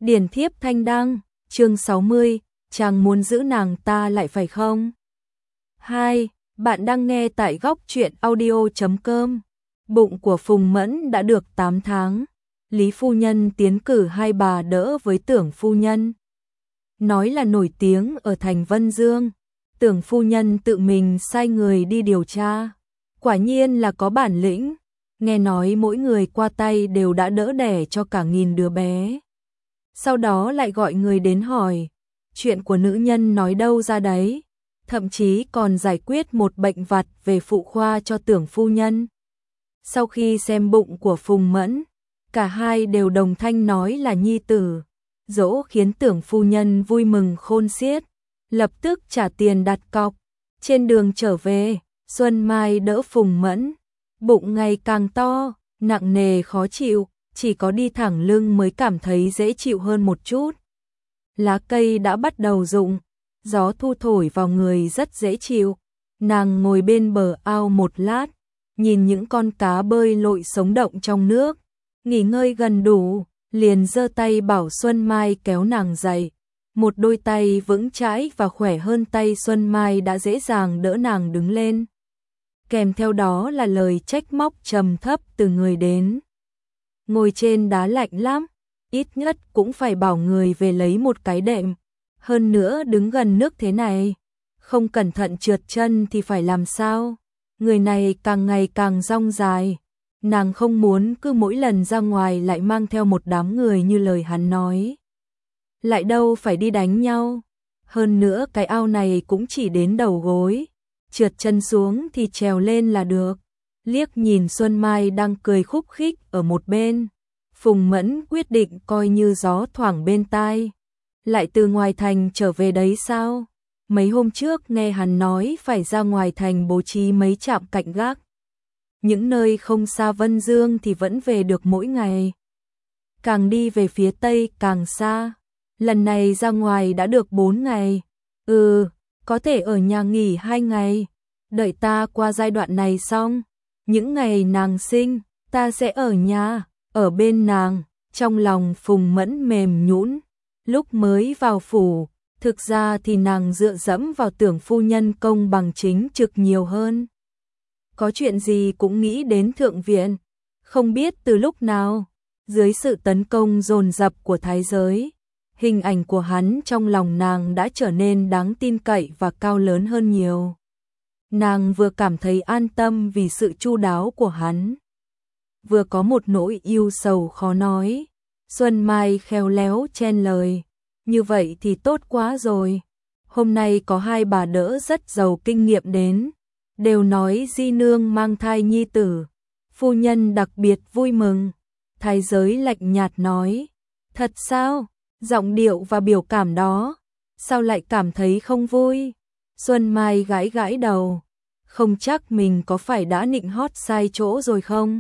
Điển thiếp thanh đăng, chương 60, chàng muốn giữ nàng ta lại phải không? 2. Bạn đang nghe tại góc truyện audio.com. Bụng của Phùng Mẫn đã được 8 tháng. Lý phu nhân tiến cử hai bà đỡ với Tưởng phu nhân. Nói là nổi tiếng ở thành Vân Dương. Tưởng phu nhân tự mình sai người đi điều tra. Quả nhiên là có bản lĩnh. Nghe nói mỗi người qua tay đều đã đỡ đẻ cho cả 1000 đứa bé. Sau đó lại gọi người đến hỏi, chuyện của nữ nhân nói đâu ra đấy, thậm chí còn giải quyết một bệnh vặt về phụ khoa cho Tưởng phu nhân. Sau khi xem bụng của Phùng Mẫn, cả hai đều đồng thanh nói là nhi tử, dỗ khiến Tưởng phu nhân vui mừng khôn xiết, lập tức trả tiền đặt cọc. Trên đường trở về, Xuân Mai đỡ Phùng Mẫn, bụng ngày càng to, nặng nề khó chịu, chỉ có đi thẳng lưng mới cảm thấy dễ chịu hơn một chút. Lá cây đã bắt đầu rụng, gió thu thổi vào người rất dễ chịu. Nàng ngồi bên bờ ao một lát, nhìn những con cá bơi lội sống động trong nước, nghỉ ngơi gần đủ, liền giơ tay bảo Xuân Mai kéo nàng dậy. Một đôi tay vững chãi và khỏe hơn tay Xuân Mai đã dễ dàng đỡ nàng đứng lên. Kèm theo đó là lời trách móc trầm thấp từ người đến. Ngồi trên đá lạnh lắm, ít nhất cũng phải bảo người về lấy một cái đệm. Hơn nữa đứng gần nước thế này, không cẩn thận trượt chân thì phải làm sao? Người này càng ngày càng dong dài. Nàng không muốn cứ mỗi lần ra ngoài lại mang theo một đám người như lời hắn nói. Lại đâu phải đi đánh nhau. Hơn nữa cái ao này cũng chỉ đến đầu gối. Trượt chân xuống thì trèo lên là được. Liếc nhìn Xuân Mai đang cười khúc khích ở một bên, Phùng Mẫn quyết định coi như gió thoảng bên tai. Lại từ ngoài thành trở về đấy sao? Mấy hôm trước nghe hắn nói phải ra ngoài thành bố trí mấy trạm cạnh gác. Những nơi không xa Vân Dương thì vẫn về được mỗi ngày. Càng đi về phía tây càng xa. Lần này ra ngoài đã được 4 ngày. Có thể ở nhà nghỉ 2 ngày. Đợi ta qua giai đoạn này xong. Những ngày nàng sinh, ta sẽ ở nhà, ở bên nàng. Trong lòng Phùng Mẫn mềm nhũn. Lúc mới vào phủ, thực ra thì nàng dựa dẫm vào Tưởng phu nhân công bằng chính trực nhiều hơn. Có chuyện gì cũng nghĩ đến thượng viện. Không biết từ lúc nào, dưới sự tấn công dồn dập của thái giới, hình ảnh của hắn trong lòng nàng đã trở nên đáng tin cậy và cao lớn hơn nhiều. Nàng vừa cảm thấy an tâm vì sự chu đáo của hắn, vừa có một nỗi yêu sầu khó nói. Xuân Mai khéo léo chen lời, như vậy thì tốt quá rồi. Hôm nay có hai bà đỡ rất giàu kinh nghiệm đến, đều nói di nương mang thai nhi tử. Phu nhân đặc biệt vui mừng. Thái giới lạnh nhạt nói, thật sao? Giọng điệu và biểu cảm đó, sao lại cảm thấy không vui? Xuân Mai gãi gãi đầu, không chắc mình có phải đã nịnh hót sai chỗ rồi không?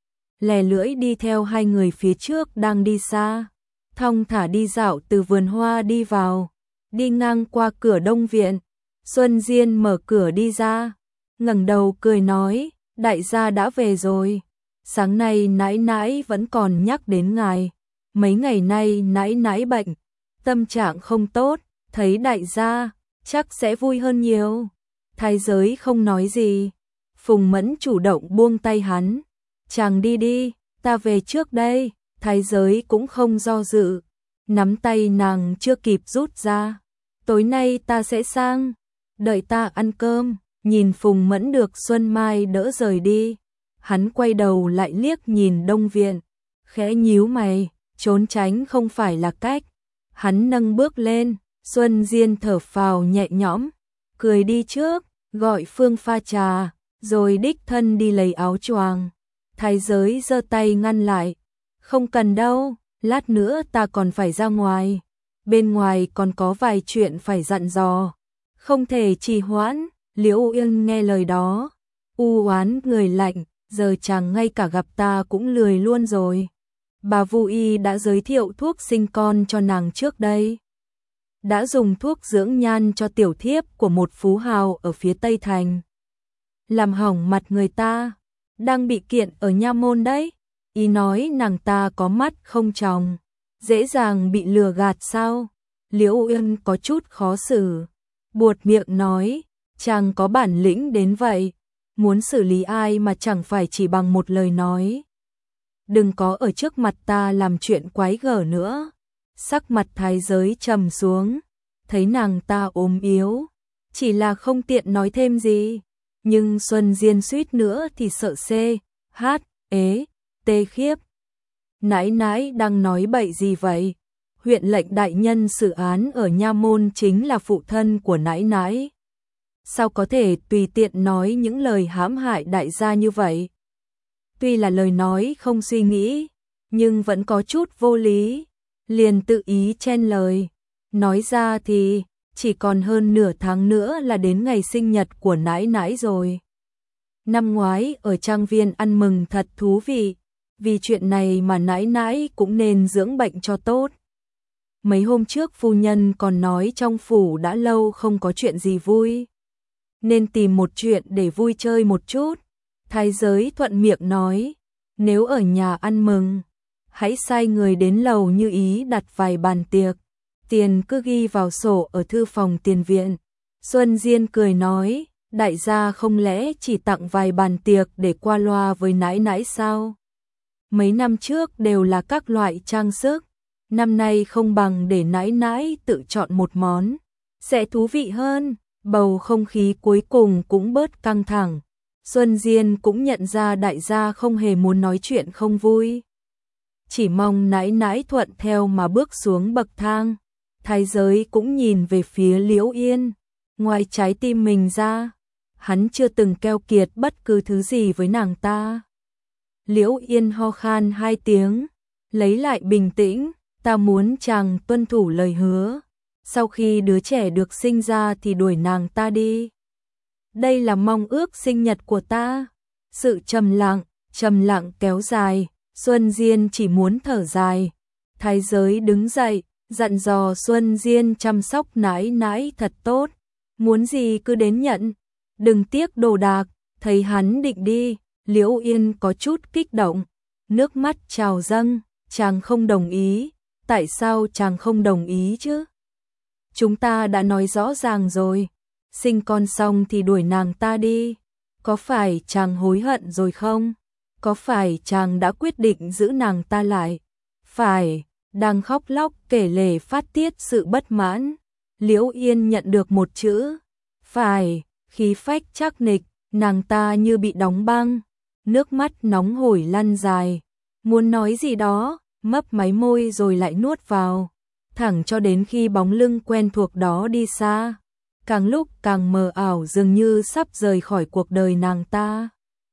Lè lưỡi đi theo hai người phía trước đang đi xa, thong thả đi dạo từ vườn hoa đi vào, đi ngang qua cửa Đông viện. Xuân Diên mở cửa đi ra, ngẩng đầu cười nói, đại gia đã về rồi. Sáng nay nãi nãi vẫn còn nhắc đến ngài. Mấy ngày nay nãi nãi bệnh, tâm trạng không tốt, thấy đại gia chắc sẽ vui hơn nhiều. Thái giới không nói gì. Phùng Mẫn chủ động buông tay hắn, chàng đi đi, ta về trước đây. Thái giới cũng không do dự, nắm tay nàng chưa kịp rút ra. Tối nay ta sẽ sang, đợi ta ăn cơm. Nhìn Phùng Mẫn được Xuân Mai đỡ rời đi, hắn quay đầu lại liếc nhìn Đông viện, khẽ nhíu mày, trốn tránh không phải là cách. Hắn nâng bước lên, Xuân Diên thở phào nhẹ nhõm, cười đi trước, gọi Phương pha trà, rồi đích thân đi lấy áo choàng. Thái giới giơ tay ngăn lại, không cần đâu, lát nữa ta còn phải ra ngoài. Bên ngoài còn có vài chuyện phải dặn dò, không thể trì hoãn. Liễu Yên nghe lời đó, u oán người lạnh, giờ chàng ngay cả gặp ta cũng lười luôn rồi. Bà Vu Y đã giới thiệu thuốc sinh con cho nàng trước đây. Đã dùng thuốc dưỡng nhan cho tiểu thiếp của một phú hào ở phía Tây Thành. Làm hỏng mặt người ta, đang bị kiện ở nha môn đấy. Y nói nàng ta có mắt không tròng, dễ dàng bị lừa gạt sao? Liễu Uyên có chút khó xử, buột miệng nói, chàng có bản lĩnh đến vậy, muốn xử lý ai mà chẳng phải chỉ bằng một lời nói. Đừng có ở trước mặt ta làm chuyện quái gở nữa. Sắc mặt thái giới trầm xuống, thấy nàng ta ốm yếu, chỉ là không tiện nói thêm gì, nhưng Xuân Diên suýt nữa thì sợ tê khiếp. Nãi nãi đang nói bậy gì vậy? Huyện lệnh đại nhân xử án ở Nha Môn chính là phụ thân của nãi nãi. Sao có thể tùy tiện nói những lời hãm hại đại gia như vậy? Tuy là lời nói không suy nghĩ, nhưng vẫn có chút vô lý, liền tự ý chen lời. Nói ra thì, chỉ còn hơn nửa tháng nữa là đến ngày sinh nhật của nãi nãi rồi. Năm ngoái ở trang viên ăn mừng thật thú vị, vì chuyện này mà nãi nãi cũng nên dưỡng bệnh cho tốt. Mấy hôm trước phu nhân còn nói trong phủ đã lâu không có chuyện gì vui, nên tìm một chuyện để vui chơi một chút. Thái giới thuận miệng nói, nếu ở nhà ăn mừng, hãy sai người đến lầu Như Ý đặt vài bàn tiệc, tiền cứ ghi vào sổ ở thư phòng tiền viện. Xuân Diên cười nói, đại gia không lẽ chỉ tặng vài bàn tiệc để qua loa với nãi nãi sao? Mấy năm trước đều là các loại trang sức, năm nay không bằng để nãi nãi tự chọn một món, sẽ thú vị hơn. Bầu không khí cuối cùng cũng bớt căng thẳng. Xuân Diên cũng nhận ra đại gia không hề muốn nói chuyện không vui, chỉ mong nãi nãi thuận theo mà bước xuống bậc thang. Thái giới cũng nhìn về phía Liễu Yên, ngoài trái tim mình ra, hắn chưa từng keo kiệt bất cứ thứ gì với nàng ta. Liễu Yên ho khan 2 tiếng, lấy lại bình tĩnh, ta muốn chàng tuân thủ lời hứa, sau khi đứa trẻ được sinh ra thì đuổi nàng ta đi. Đây là mong ước sinh nhật của ta. Sự trầm lặng kéo dài, Xuân Diên chỉ muốn thở dài. Thái giới đứng dậy, dặn dò Xuân Diên chăm sóc nãi nãi thật tốt, muốn gì cứ đến nhận, đừng tiếc đồ đạc. Thấy hắn định đi, Liễu Yên có chút kích động, nước mắt trào dâng. Chàng không đồng ý? Tại sao chàng không đồng ý chứ? Chúng ta đã nói rõ ràng rồi, sinh con xong thì đuổi nàng ta đi. Có phải chàng hối hận rồi không? Có phải chàng đã quyết định giữ nàng ta lại? Phải. Đang khóc lóc kể lể phát tiết sự bất mãn, Liễu Yên nhận được một chữ phải, khí phách chắc nịch, nàng ta như bị đóng băng, nước mắt nóng hổi lăn dài, muốn nói gì đó, mấp máy môi rồi lại nuốt vào, thẳng cho đến khi bóng lưng quen thuộc đó đi xa, càng lúc càng mờ ảo, dường như sắp rời khỏi cuộc đời nàng ta.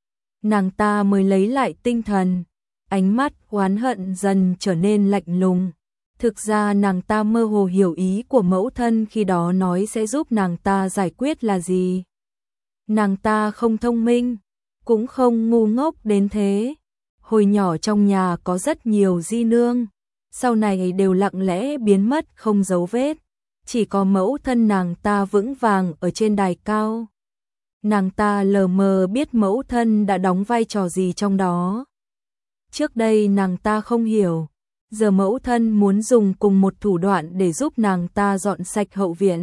Nàng ta mới lấy lại tinh thần, ánh mắt oán hận dần trở nên lạnh lùng. Thực ra nàng ta mơ hồ hiểu ý của mẫu thân khi đó nói sẽ giúp nàng ta giải quyết là gì. Nàng ta không thông minh, cũng không ngu ngốc đến thế. Hồi nhỏ trong nhà có rất nhiều di nương, sau này đều lặng lẽ biến mất không dấu vết. Chỉ có mẫu thân nàng ta vững vàng ở trên đài cao. Nàng ta lờ mờ biết mẫu thân đã đóng vai trò gì trong đó. Trước đây nàng ta không hiểu, giờ mẫu thân muốn dùng cùng một thủ đoạn để giúp nàng ta dọn sạch hậu viện.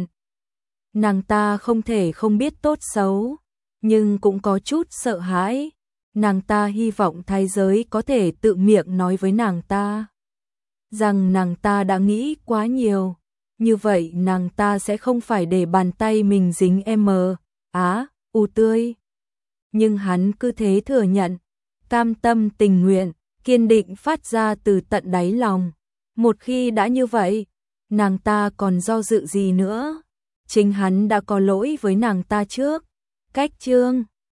Nàng ta không thể không biết tốt xấu, nhưng cũng có chút sợ hãi. Nàng ta hy vọng thái giới có thể tự miệng nói với nàng ta rằng nàng ta đã nghĩ quá nhiều, như vậy nàng ta sẽ không phải để bàn tay mình dính u tươi. Nhưng hắn cứ thế thừa nhận, cam tâm tình nguyện, kiên định phát ra từ tận đáy lòng. Một khi đã như vậy, nàng ta còn do dự gì nữa? Chính hắn đã có lỗi với nàng ta trước. Cách chương